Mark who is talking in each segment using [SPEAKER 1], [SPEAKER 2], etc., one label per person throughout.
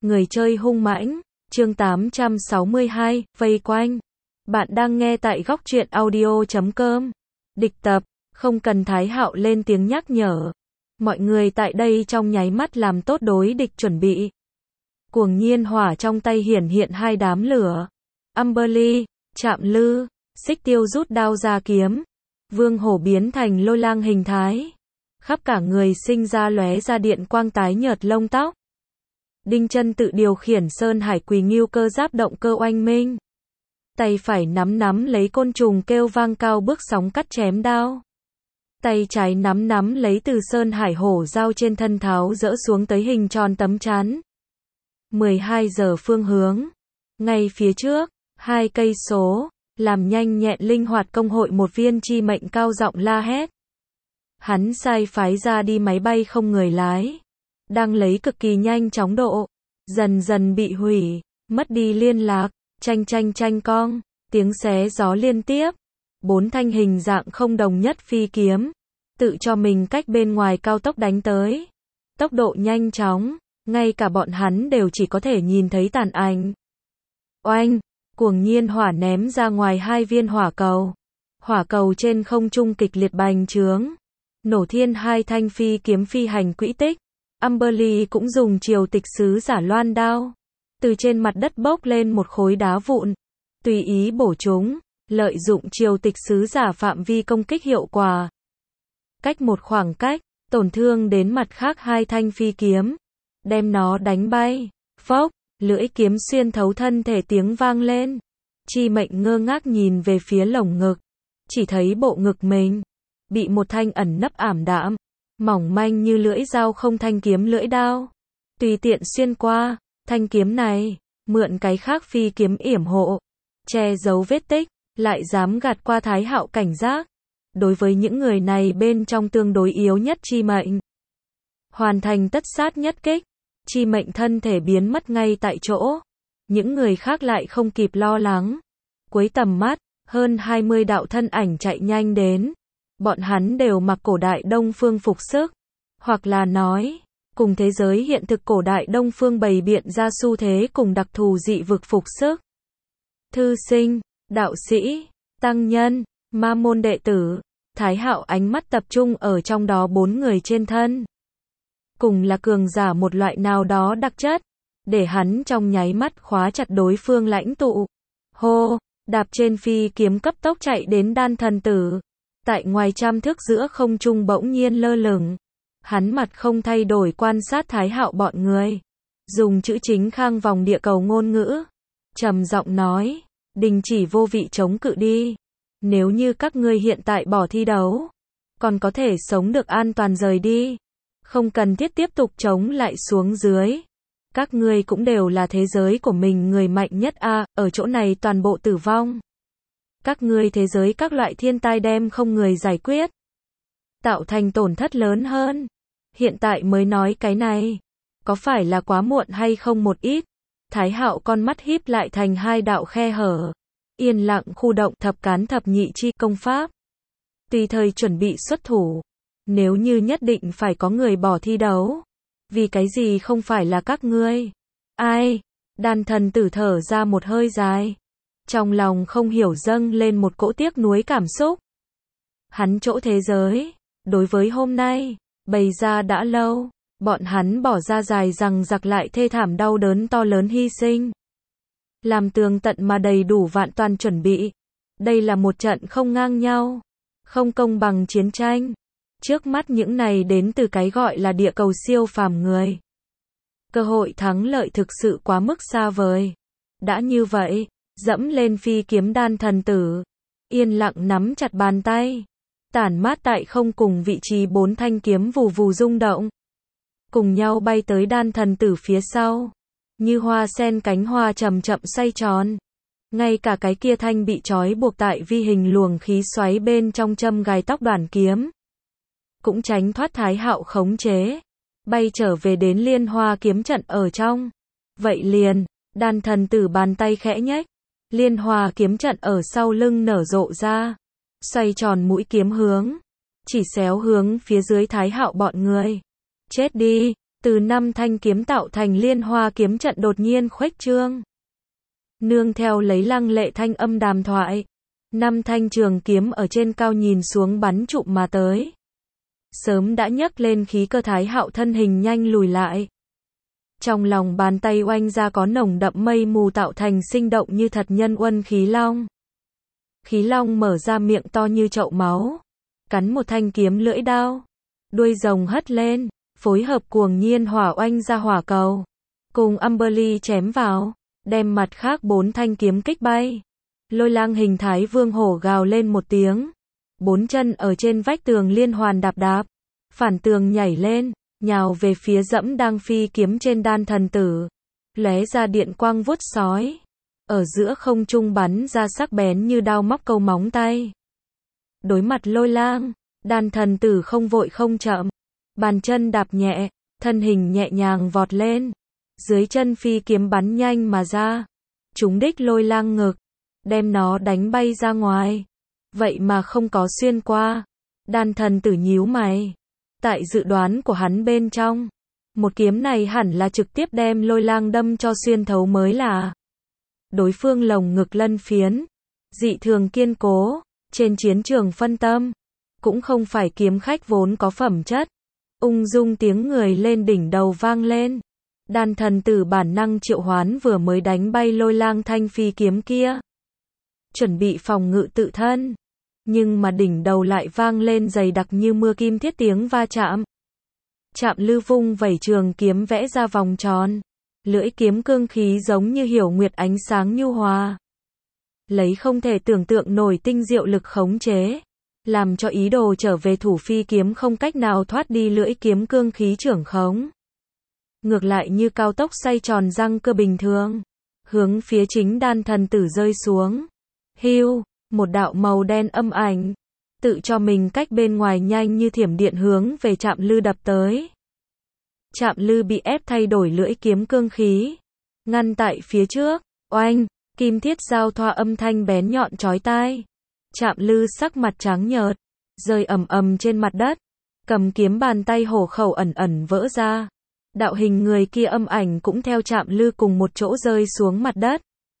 [SPEAKER 1] Người chơi hung mãnh, chương 862, vây quanh. Bạn đang nghe tại góc truyện audio.com. Địch tập, không cần Thái Hạo lên tiếng nhắc nhở. Mọi người tại đây trong nháy mắt làm tốt đối địch chuẩn bị. Cuồng nhiên hỏa trong tay hiển hiện hai đám lửa. Amberly, chạm lư, Xích Tiêu rút đao ra kiếm. Vương Hổ biến thành lôi lang hình thái. Khắp cả người sinh ra lóe ra điện quang tái nhợt lông tóc. Đinh Chân tự điều khiển Sơn Hải Quỳ Ngưu cơ giáp động cơ oanh minh. Tay phải nắm lấy côn trùng kêu vang cao bước sóng cắt chém đao. Tay trái nắm lấy từ Sơn Hải hổ dao trên thân tháo dỡ xuống tới hình tròn tấm chắn. 12 giờ phương hướng. Ngay phía trước, 2 cây số, làm nhanh nhẹn linh hoạt công hội một viên chi mệnh cao giọng la hét. Hắn sai phái ra đi máy bay không người lái. Đang lấy cực kỳ nhanh chóng độ. Dần dần bị hủy, mất đi liên lạc, chanh cong, tiếng xé gió liên tiếp. 4 thanh hình dạng không đồng nhất phi kiếm. Tự cho mình cách bên ngoài cao tốc đánh tới. Tốc độ nhanh chóng, ngay cả bọn hắn đều chỉ có thể nhìn thấy tàn ảnh. Oanh, cuồng nhiên hỏa ném ra ngoài 2 viên hỏa cầu. Hỏa cầu trên không trung kịch liệt bành trướng. Nổ thiên 2 thanh phi kiếm phi hành quỹ tích. Amberly cũng dùng triều tịch sứ giả loan đao. Từ trên mặt đất bốc lên một khối đá vụn. Tùy ý bổ chúng, lợi dụng triều tịch sứ giả phạm vi công kích hiệu quả. Cách một khoảng cách, tổn thương đến mặt khác 2 thanh phi kiếm. Đem nó đánh bay. Phốc, lưỡi kiếm xuyên thấu thân thể tiếng vang lên. Chi mệnh ngơ ngác nhìn về phía lồng ngực. Chỉ thấy bộ ngực mình bị một thanh ẩn nấp ảm đạm, mỏng manh như lưỡi dao không thanh kiếm lưỡi đao. Tùy tiện xuyên qua, thanh kiếm này, mượn cái khác phi kiếm yểm hộ, che giấu vết tích, lại dám gạt qua Thái Hạo cảnh giác. Đối với những người này bên trong tương đối yếu nhất chi mệnh. Hoàn thành tất sát nhất kích, chi mệnh thân thể biến mất ngay tại chỗ. Những người khác lại không kịp lo lắng. Cuối tầm mắt, hơn 20 đạo thân ảnh chạy nhanh đến. Bọn hắn đều mặc cổ đại Đông Phương phục sức. Hoặc là nói, cùng thế giới hiện thực cổ đại Đông Phương bày biện ra xu thế cùng đặc thù dị vực phục sức. Thư sinh, đạo sĩ, tăng nhân, ma môn đệ tử. Thái Hạo ánh mắt tập trung ở trong đó 4 người trên thân. Cùng là cường giả một loại nào đó đặc chất. Để hắn trong nháy mắt khóa chặt đối phương lãnh tụ. Hô, đạp trên phi kiếm cấp tốc chạy đến đan thần tử. Tại ngoài trăm thước giữa không trung bỗng nhiên lơ lửng. Hắn mặt không thay đổi quan sát Thái Hạo bọn người. Dùng chữ chính khang vòng địa cầu ngôn ngữ. Trầm giọng nói, đình chỉ vô vị chống cự đi. Nếu như các ngươi hiện tại bỏ thi đấu, còn có thể sống được an toàn rời đi. Không cần thiết tiếp tục chống lại xuống dưới. Các ngươi cũng đều là thế giới của mình người mạnh nhất ở chỗ này toàn bộ tử vong. Các ngươi thế giới các loại thiên tai đem không người giải quyết. Tạo thành tổn thất lớn hơn. Hiện tại mới nói cái này. Có phải là quá muộn hay không một ít? Thái Hạo con mắt híp lại thành 2 đạo khe hở. Yên lặng khu động thập cán thập nhị chi công pháp. Tùy thời chuẩn bị xuất thủ. Nếu như nhất định phải có người bỏ thi đấu. Vì cái gì không phải là các ngươi? Ai? Đan thần tử thở ra một hơi dài. Trong lòng không hiểu dâng lên một cỗ tiếc nuối cảm xúc. Hắn chỗ thế giới, đối với hôm nay, bày ra đã lâu. Bọn hắn bỏ ra dài rằng giặc lại thê thảm đau đớn to lớn hy sinh. Làm tường tận mà đầy đủ vạn toàn chuẩn bị. Đây là một trận không ngang nhau, không công bằng chiến tranh. Trước mắt những này đến từ cái gọi là địa cầu siêu phàm người. Cơ hội thắng lợi thực sự quá mức xa vời. Đã như vậy, dẫm lên phi kiếm đan thần tử. Yên lặng nắm chặt bàn tay. Tản mát tại không cùng vị trí 4 thanh kiếm vù vù rung động. Cùng nhau bay tới đan thần tử phía sau. Như hoa sen cánh hoa chậm chậm xoay tròn. Ngay cả cái kia thanh bị trói buộc tại vi hình luồng khí xoáy bên trong châm gài tóc đoàn kiếm. Cũng tránh thoát Thái Hạo khống chế. Bay trở về đến liên hoa kiếm trận ở trong. Vậy liền, đan thần tử bàn tay khẽ nhếch. Liên hoa kiếm trận ở sau lưng nở rộ ra. Xoay tròn mũi kiếm hướng. Chỉ xéo hướng phía dưới Thái Hạo bọn người. Chết đi, Từ 5 thanh kiếm tạo thành liên hoa kiếm trận đột nhiên khuếch trương. Nương theo lấy lăng lệ thanh âm đàm thoại, 5 thanh trường kiếm ở trên cao nhìn xuống bắn trụm mà tới. Sớm đã nhấc lên khí cơ Thái Hạo thân hình nhanh lùi lại. Trong lòng bàn tay oanh ra có nồng đậm mây mù tạo thành sinh động như thật nhân uân khí long. Khí long mở ra miệng to như chậu máu, cắn một thanh kiếm lưỡi đao. Đuôi rồng hất lên, phối hợp cuồng nhiên hỏa oanh ra hỏa cầu. Cùng Amberly chém vào, đem mặt khác 4 thanh kiếm kích bay. Lôi lang hình thái vương hổ gào lên một tiếng. 4 chân ở trên vách tường liên hoàn đạp đạp. Phản tường nhảy lên, nhào về phía dẫm đang phi kiếm trên đan thần tử. Lóe ra điện quang vuốt sói. Ở giữa không trung bắn ra sắc bén như đao móc câu móng tay. Đối mặt lôi lang, đan thần tử không vội không chậm. Bàn chân đạp nhẹ, thân hình nhẹ nhàng vọt lên. Dưới chân phi kiếm bắn nhanh mà ra. Trúng đích lôi lang ngực, đem nó đánh bay ra ngoài. Vậy mà không có xuyên qua. Đan thần tử nhíu mày. Tại dự đoán của hắn bên trong, một kiếm này hẳn là trực tiếp đem lôi lang đâm cho xuyên thấu mới là. Đối phương lồng ngực lân phiến, dị thường kiên cố, trên chiến trường phân tâm, cũng không phải kiếm khách vốn có phẩm chất. Ung dung tiếng người lên đỉnh đầu vang lên. Đan thần tử bản năng triệu hoán vừa mới đánh bay lôi lang thanh phi kiếm kia. Chuẩn bị phòng ngự tự thân. Nhưng mà đỉnh đầu lại vang lên dày đặc như mưa kim thiết tiếng va chạm. Chạm lư vung vẩy trường kiếm vẽ ra vòng tròn. Lưỡi kiếm cương khí giống như hiểu nguyệt ánh sáng nhu hòa. Lấy không thể tưởng tượng nổi tinh diệu lực khống chế. Làm cho ý đồ trở về thủ phi kiếm không cách nào thoát đi lưỡi kiếm cương khí trưởng khống. Ngược lại như cao tốc xoay tròn răng cơ bình thường. Hướng phía chính đan thần tử rơi xuống. Hưu, một đạo màu đen âm ảnh. Tự cho mình cách bên ngoài nhanh như thiểm điện hướng về chạm lư đập tới. Chạm lư bị ép thay đổi lưỡi kiếm cương khí. Ngăn tại phía trước, oanh, kim thiết giao thoa âm thanh bén nhọn chói tai. Chạm lư sắc mặt trắng nhợt, rơi ầm ầm trên mặt đất. Cầm kiếm bàn tay hổ khẩu ẩn ẩn vỡ ra. Đạo hình người kia âm ảnh cũng theo chạm lư cùng một chỗ rơi xuống mặt đất.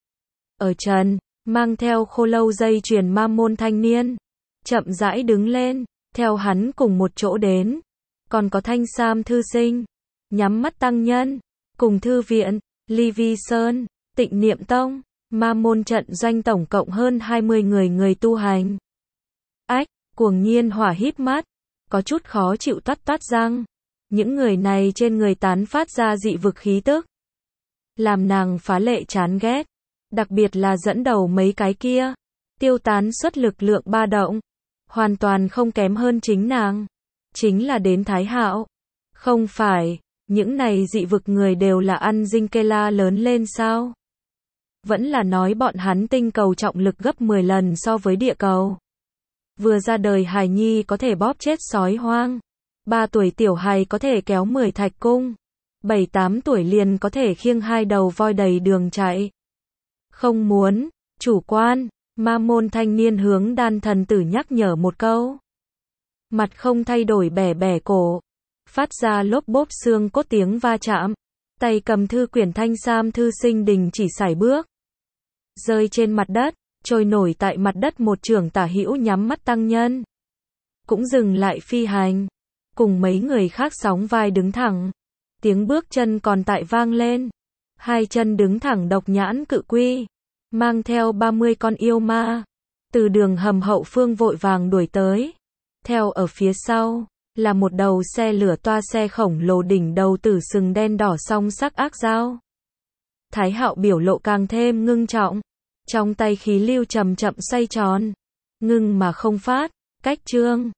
[SPEAKER 1] Ở trần, mang theo khô lâu dây chuyền ma môn thanh niên. Chậm rãi đứng lên, theo hắn cùng một chỗ đến. Còn có thanh sam thư sinh, nhắm mắt tăng nhân, cùng thư viện, Ly Vi Sơn, Tịnh Niệm Tông, ma môn trận doanh tổng cộng hơn 20 người tu hành. Ách, cuồng nhiên hỏa híp mắt, có chút khó chịu toát toát răng. Những người này trên người tán phát ra dị vực khí tức. Làm nàng phá lệ chán ghét. Đặc biệt là dẫn đầu mấy cái kia. Tiêu tán xuất lực lượng ba động. Hoàn toàn không kém hơn chính nàng. Chính là đến Thái Hạo. Không phải, những này dị vực người đều là ăn dinh kê la lớn lên sao? Vẫn là nói bọn hắn tinh cầu trọng lực gấp 10 lần so với địa cầu. Vừa ra đời hài nhi có thể bóp chết sói hoang. 3 tuổi tiểu hài có thể kéo 10 thạch cung. 7-8 tuổi liền có thể khiêng 2 đầu voi đầy đường chạy. Không muốn, chủ quan, ma môn thanh niên hướng đan thần tử nhắc nhở một câu. Mặt không thay đổi bẻ bẻ cổ. Phát ra lốp bốp xương cốt tiếng va chạm. Tay cầm thư quyển thanh sam thư sinh đình chỉ sải bước. Rơi trên mặt đất, trôi nổi tại mặt đất một trưởng tả hữu nhắm mắt tăng nhân. Cũng dừng lại phi hành. Cùng mấy người khác sóng vai đứng thẳng. Tiếng bước chân còn tại vang lên. 2 chân đứng thẳng độc nhãn cự quy. Mang theo 30 con yêu ma. Từ đường hầm hậu phương vội vàng đuổi tới. Theo ở phía sau, là một đầu xe lửa toa xe khổng lồ đỉnh đầu tử sừng đen đỏ song sắc ác dao. Thái Hạo biểu lộ càng thêm ngưng trọng. Trong tay khí lưu chậm chậm xoay tròn. Ngưng mà không phát, cách trương.